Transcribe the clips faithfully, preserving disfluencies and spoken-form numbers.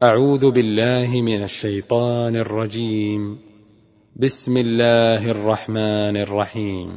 أعوذ بالله من الشيطان الرجيم. بسم الله الرحمن الرحيم.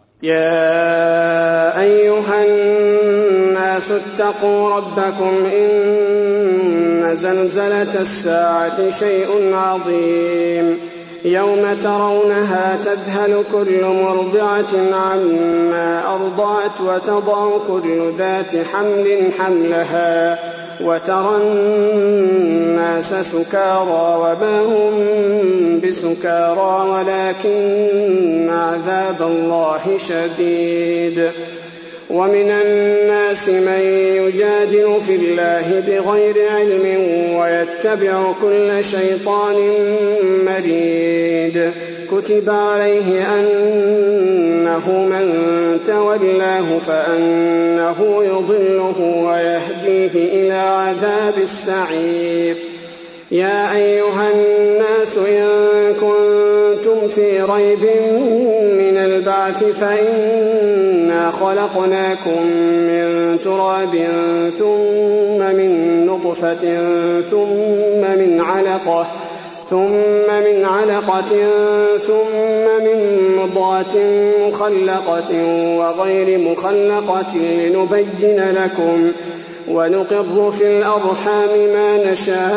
يا أيها الناس اتقوا ربكم إن زلزلة الساعة شيء عظيم يوم ترونها تذهل كل مرضعة عما أرضعت وتضع كل ذات حمل حملها وترى الناس سكارى وما هم بسكارى ولكن عذاب الله شديد. ومن الناس من يجادل في الله بغير علم ويتبع كل شيطان مريد. كتب عليه أنه من تولاه فأنه يضله ويهديه إلى عذاب السعير. يا أيها الناس إن كنتم في ريب من البعث فإنا خلقناكم من تراب ثم من نطفة ثم من علقة ثم من علقة ثم من مضغة مخلقة وغير مخلقة لنبين لكم ونقر في الأرحام ما نشاء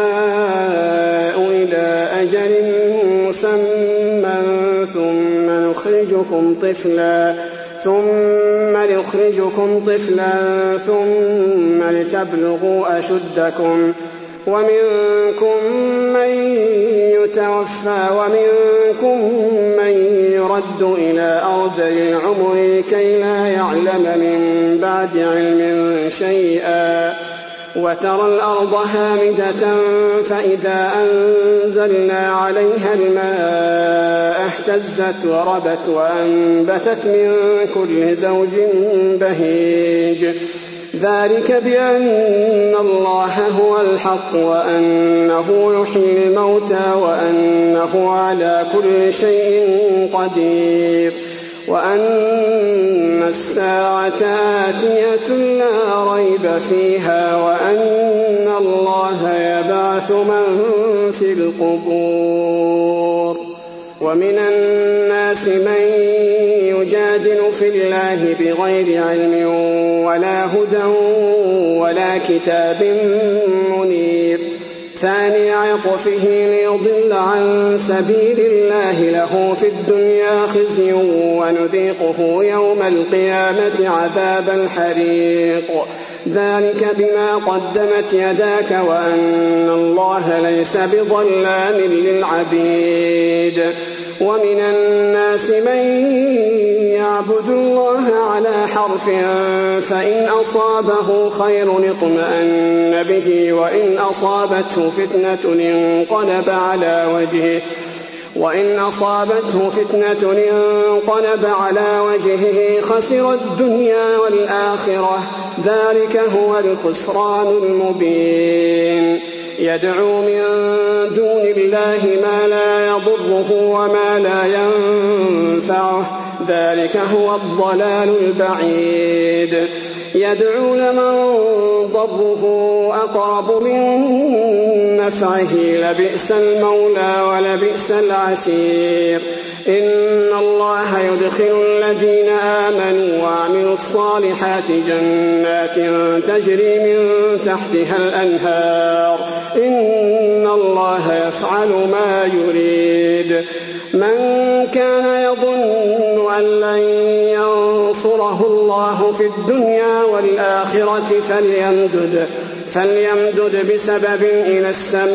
إلى أجل مسمى ثم نخرجكم طفلا ثم نخرجكم طفلا ثم لتبلغوا أشدكم ومنكم من يتوفى ومنكم من يرد إلى أرذل العمر لكي لا يعلم من بعد علم شيئا. وترى الأرض هامدة فإذا أنزلنا عليها الماء اهتزت وربت وأنبتت من كل زوج بهيج. ذلك بأن الله هو الحق وأنه يحيي الموتى وأنه على كل شيء قدير وأن الساعة آتية لا ريب فيها وأن الله يبعث من في القبور. ومن الناس من يجادل في الله بغير علم ولا هدى ولا كتاب منير. ثاني عطفه ليضل عن سبيل الله له في الدنيا خزي ونذيقه يوم القيامة عذاب الحريق. ذلك بما قدمت يداك وأن الله ليس بظلام للعبيد. ومن الناس من يعبد الله على حرف فإن أصابه خير اطمأن به وإن أصابته فتنة انقلب على وجهه وإن أصابته فتنة انقلب على وجهه خسر الدنيا والآخرة. ذلك هو الخسران المبين. يدعو من دون الله ما لا يضره وما لا ينفعه. ذلك هو الضلال البعيد. يدعو لمن ضره أقرب من نفعه لبئس المولى ولبئس العشير. إن الله يدخل الذين آمنوا وعملوا الصالحات جنات تجري من تحتها الأنهار. إن الله يفعل ما يريد. من كان يظن أن لن ينصره الله في الدنيا والآخرة فليمدد, فليمدد بسبب إلى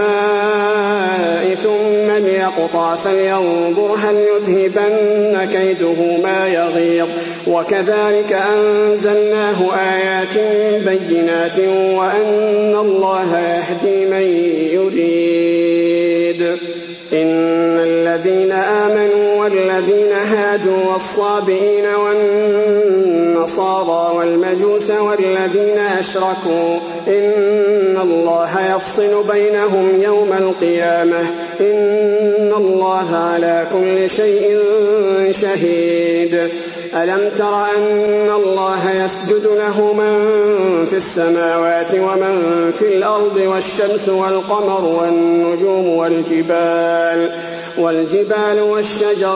السماء ثم ليقطع فلينظر هل يذهبن كيده ما يغيظ. وكذلك أنزلناه آيات بينات وأن الله يهدي من يريد. إن الذين آمنوا والذين هادوا والصابئين والنصارى والمجوس والذين أشركوا إن الله يفصل بينهم يوم القيامة. إن الله على كل شيء شهيد. ألم تر أن الله يسجد له من في السماوات ومن في الأرض والشمس والقمر والنجوم والجبال والجبال والشجر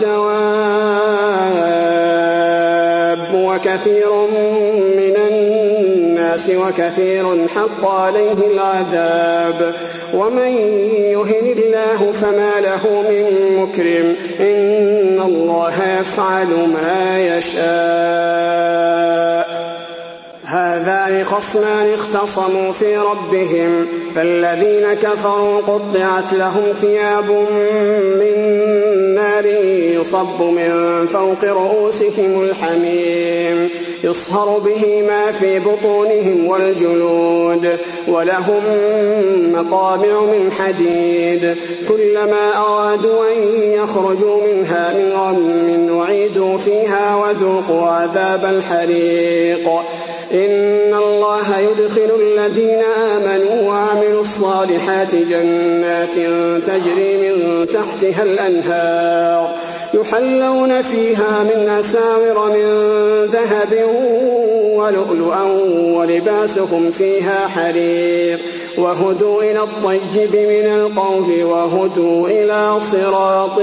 والدواب وكثير من الناس وكثير حق عليه العذاب ومن يهن الله فما له من مكرم إن الله يفعل ما يشاء. هذان خصمان اختصموا في ربهم فالذين كفروا قطعت لهم ثياب من نار يصب من فوق رؤوسهم الحميم يصهر به ما في بطونهم والجلود ولهم مقامع من حديد كلما أرادوا أن يخرجوا منها من غم أعيدوا فيها وذوقوا عذاب الحريق. إن الله يدخل الذين آمنوا وعملوا الصالحات جنات تجري من تحتها الأنهار يحلون فيها من أساور من ذهب ولؤلؤا ولباسهم فيها حرير وهدوا إلى الطيب من القول وهدوا إلى صراط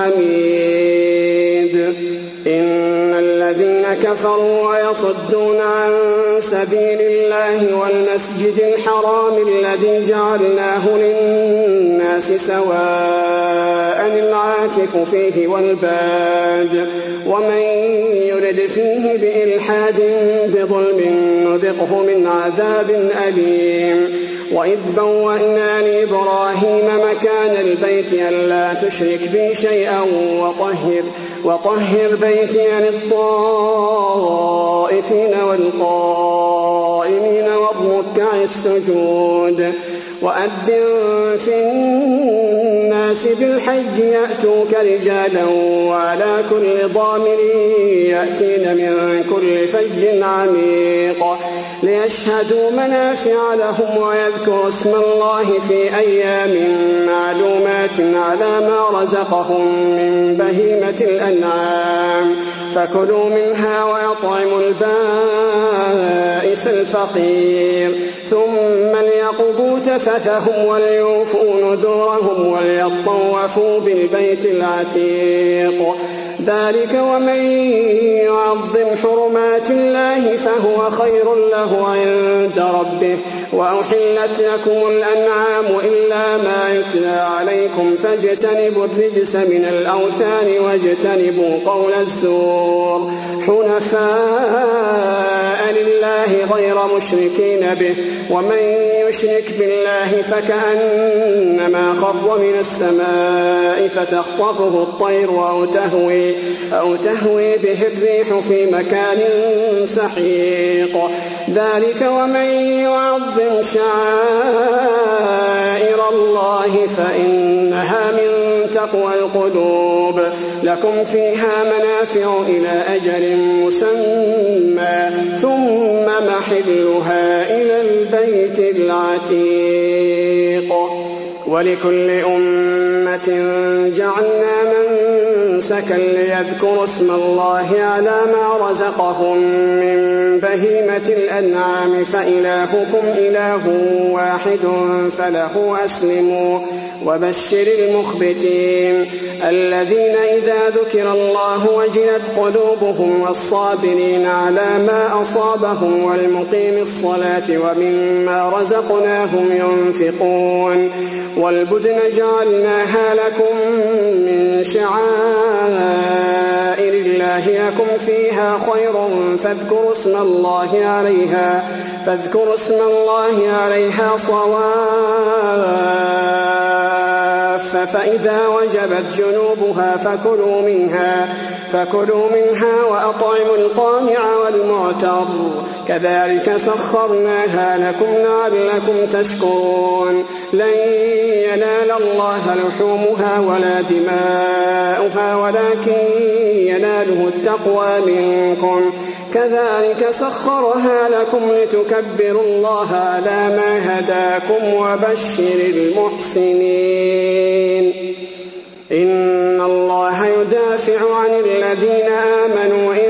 الحميد. إن الذين كفروا ويصدون عن سبيل الله والمسجد الحرام الذي جعلناه للناس سواء العاكف فيه والباد ومن يرد فيه بإلحاد بظلم نذقه من عذاب أليم. وإذ بوأنا لإبراهيم مكان البيت ألا تشرك بي شيئا وطهر, وطهر بيتي للطائفين والقائمين والركع السجود. وأذن في الناس بالحج يأتوك رجالا وعلى كل ضامر يأتين من كل فج عميق ليشهدوا منافع لهم ويذكروا اسم الله في أيام معلومات على ما رزقهم من بهيمة الأنعام فكلوا منها ويطعموا البائس الفقير ثم ليقضوا تفثهم وليوفوا نذورهم وليطوفوا بالبيت العتيق. ذلك ومن يعظم حرمات الله فهو خير له عند ربه. وأحلت لكم الأنعام إلا ما يتلى عليكم فاجتنبوا الرجس من الأوثان واجتنبوا قول الزور حنفاء لله غير مشركين به ومن يشرك بالله فكأنما خر من السماء فتخطفه الطير أو تهوي, أو تهوي به الريح في مكان سحيق. ذلك ومن يعظم شعائر الله فإنها من تقوى القلوب. لكم فيها منافع إلى أجل مسمى ثم محلها إلى البيت العتيق. ولكل أمة جعلنا منسكا ليذكروا اسم الله على ما رزقهم من بهيمة الأنعام فإلهكم إله واحد فله أسلموا وبشر المخبتين الذين إذا ذكر الله وجلت قلوبهم والصابرين على ما أصابهم والمقيم الصلاة ومما رزقناهم ينفقون. والبدن جعلناها لكم من شعائر الله لكم فيها خير فاذكروا اسم الله عليها فاذكروا اسم الله عليها صواف فإذا وجبت جنوبها فكلوا منها فكلوا منها وأطعموا القانع والمعتر كذلك سخرناها لكم لعلكم تشكرون. لن ينال الله لحومها ولا دماؤها ولكن يناله التقوى منكم كذلك سخرها لكم لتكبروا الله على ما هداكم وبشر المحسنين. إن الله يدافع عن الذين آمنوا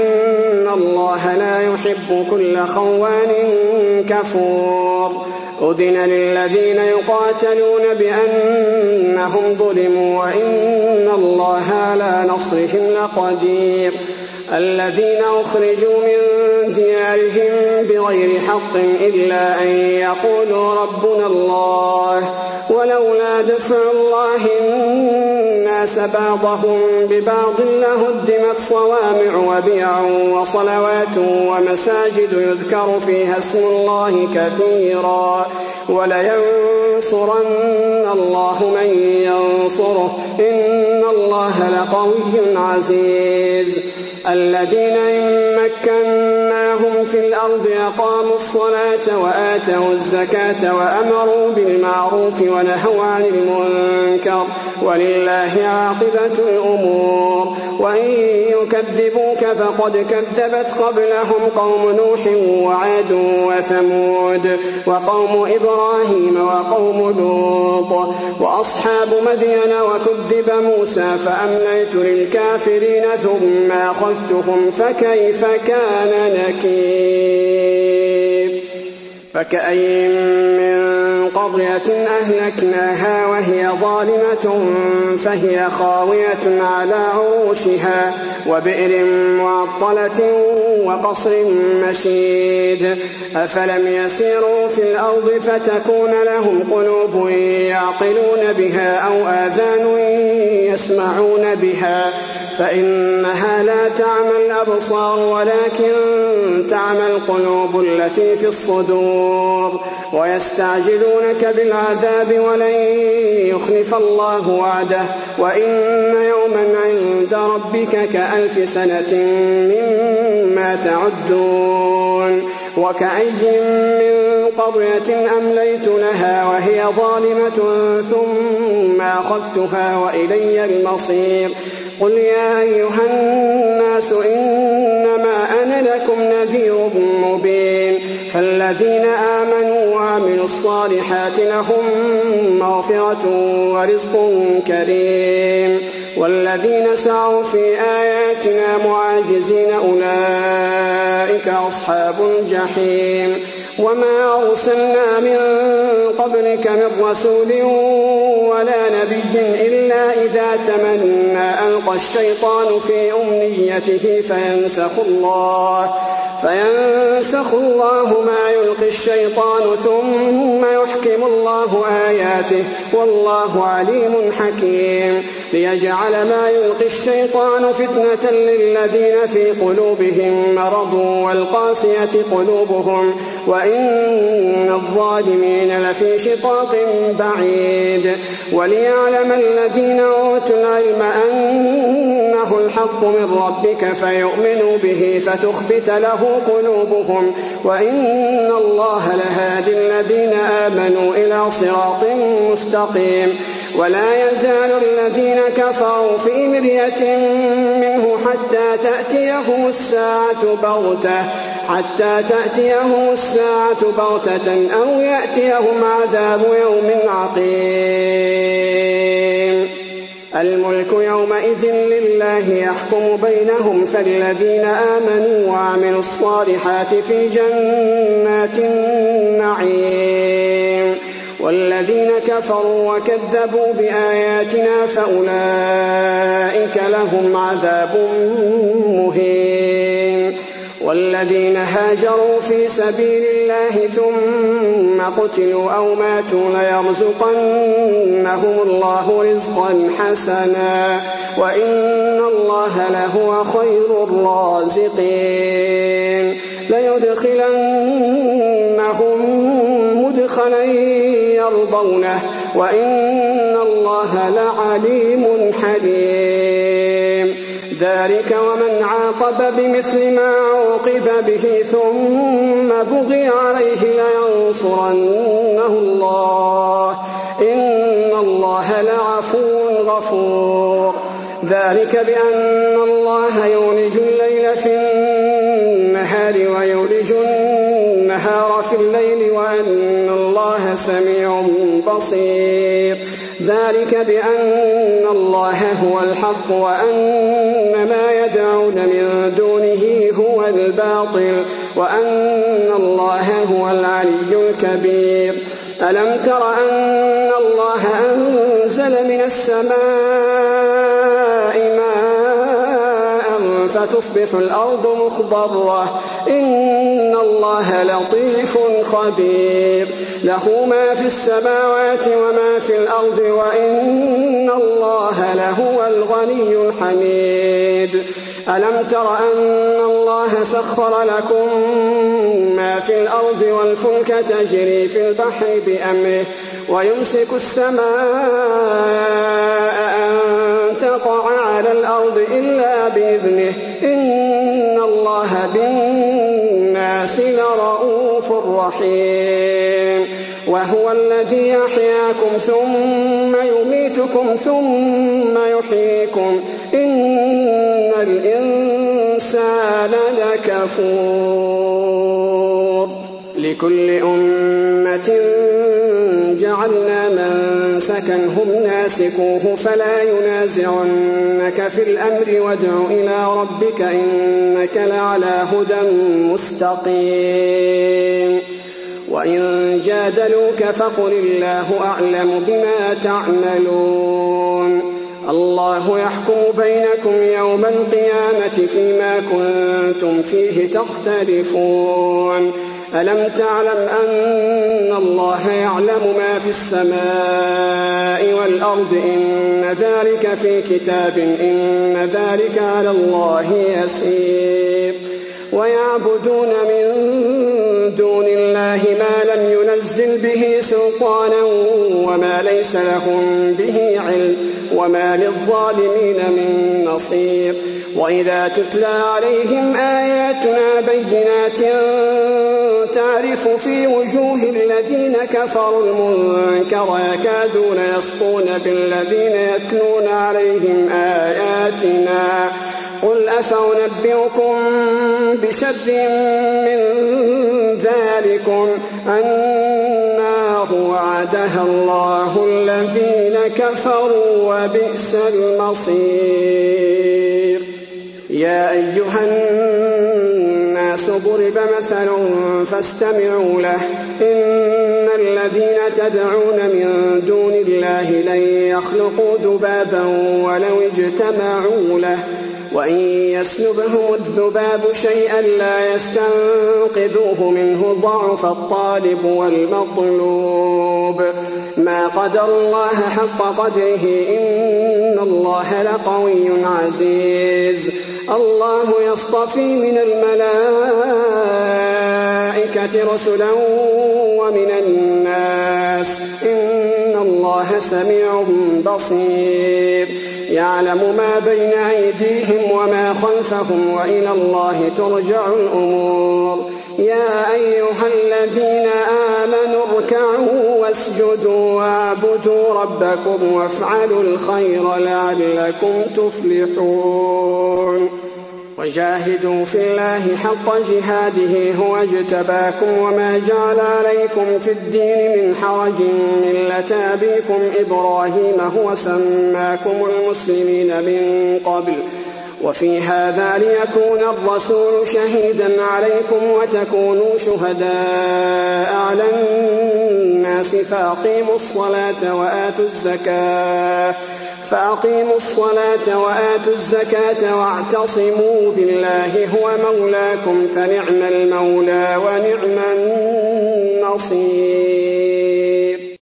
الله لا يحب كل خوان كفور. أذن للذين يقاتلون بأنهم ظلموا وإن الله على نصرهم لقدير. الذين أخرجوا من ديارهم بغير حق إلا أن يقولوا ربنا الله ولولا دفع الله الناس بعضهم ببعض لهدمت صوامع وبيع وصلوات ومساجد يذكر فيها اسم الله كثيرا ولينصرن الله من ينصره إن الله لقوي عزيز. الذين إن مكناهم في الأرض أقاموا الصلاة وآتوا الزكاة وأمروا بالمعروف ونهوا عن المنكر ولله عاقبة الأمور. وإن يكذبوك فقد كذبت قبلهم قوم نوح وعاد وثمود وقوم إبراهيم وقوم لوط وأصحاب مدين وكذب موسى فأمليت للكافرين ثم أخذتهم فكيف كان نكير. فكأين من قرية أهلكناها وهي ظالمة فهي خاوية على عروشها وبئر معطلة وقصر مشيد. أفلم يسيروا في الأرض فتكون لهم قلوب يعقلون بها أو آذان يسمعون بها فإنها لا تعمى الأبصار ولكن تعمى القلوب التي في الصدور. ويستعجلونك بالعذاب ولن يخلف الله وعده وإن يوما عند ربك كألف سنة مما تعدون. وكأي من قرية أمليت لها وهي ظالمة ثم أخذتها وإلي المصير. قل يا أيها الناس إنما أنا لكم نذير مبين. فالذين آمنوا وعملوا الصالحات لهم مغفرة ورزق كريم والذين سعوا في آياتنا معاجزين أولئك أصحاب الجحيم. وما أرسلنا من قبلك من رسول ولا نبي إلا إذا تمنى ألقى الشيطان في أمنيته فينسخ الله فينسخ الله ما يلقي الشيطان ثم يحكم الله آياته والله عليم حكيم. ليجعل ما يلقي الشيطان فتنة للذين في قلوبهم مرض والقاسية قلوبهم وإن الظالمين لفي شقاق بعيد. وليعلم الذين أوتوا العلم أنه الحق من ربك فيؤمنوا به فتخبت له قلوبهم وإن الله لهادي الذين آمنوا إلى صراط مستقيم. ولا يزال الذين كفروا في مرية منه حتى تأتيهم الساعة بغتة حتى تأتيهم الساعة بغتة أو يأتيهم عذاب يوم عقيم. الملك يومئذ لله يحكم بينهم فالذين آمنوا وعملوا الصالحات في جنات النعيم والذين كفروا وكذبوا بآياتنا فأولئك لهم عذاب مهين. والذين هاجروا في سبيل الله ثم قتلوا أو ماتوا ليرزقنهم الله رزقا حسنا وإن الله لهو خير الرازقين. ليدخلنهم مدخلا يرضونه وإن الله لعليم حليم. ذلك ومن عاقب بمثل ما عوقب به ثم بغي عليه لينصرنه الله إن الله لعفو غفور. ذلك بأن الله يولج الليل في النهار ويولج النهار والنهار في الليل وأن الله سميع بصير. ذلك بأن الله هو الحق وأن ما يدعون من دونه هو الباطل وأن الله هو العلي الكبير. ألم تر أن الله أنزل من السماء ماء فتصبح الأرض مخضرة إن الله لطيف خبير. له ما في السماوات وما في الأرض وإن الله لهو الغني الحميد. ألم تر أن الله سخر لكم ما في الأرض والفلك تجري في البحر بأمره ويمسك السماء أن تقع على الأرض إلا بإذنه إن الله بالناس لرؤوف رحيم. وهو الذي يحياكم ثم يميتكم ثم يحييكم إن الإنسان لكفور. لكل أمة جعلنا منسكا هم ناسكوه فلا ينازعنك في الأمر وادع إلى ربك إنك لعلى هدى مستقيم. وإن جادلوك فقل الله أعلم بما تعملون. الله يحكم بينكم يوم القيامة فيما كنتم فيه تختلفون. ألم تعلم أن الله يعلم ما في السماء والأرض إن ذلك في كتاب إن ذلك على الله يسير. ويعبدون من دون الله ما لم ينزل به سلطانا وما ليس لهم به علم وما للظالمين من نصير. وإذا تتلى عليهم آياتنا بينات تعرف في وجوه الذين كفروا المنكر يكادون يسطون بالذين يتلون عليهم آياتنا قل أفأنبئكم بشر من ذلكم النار وعدها الله الذين كفروا وبئس المصير. يا أيها الناس ضرب مثل فاستمعوا له إن الذين تدعون من دون الله لن يخلقوا ذبابا ولو اجتمعوا له وإن يسلبهم الذباب شيئا لا يستنقذوه منه ضعف الطالب والمطلوب. ما قدر الله حق قدره إن الله لقوي عزيز. الله يصطفي من الملائكة رسلا ومن الناس إن الله سميع بصير. يعلم ما بين أيديهم وما خلفهم وإلى الله ترجع الأمور. يا أيها الذين آمنوا اركعوا واسجدوا واعبدوا ربكم وافعلوا الخير لعلكم تفلحون. وجاهدوا في الله حق جهاده هو اجتباكم وما جعل عليكم في الدين من حرج ملة أبيكم إبراهيم هو سماكم المسلمين من قبل وفي هذا ليكون الرسول شهيدا عليكم وتكونوا شهداء على الناس فأقيموا الصلاة وآتوا الزكاة فأقيموا الصلاة وآتوا الزكاة واعتصموا بالله هو مولاكم فنعم المولى ونعم النصير.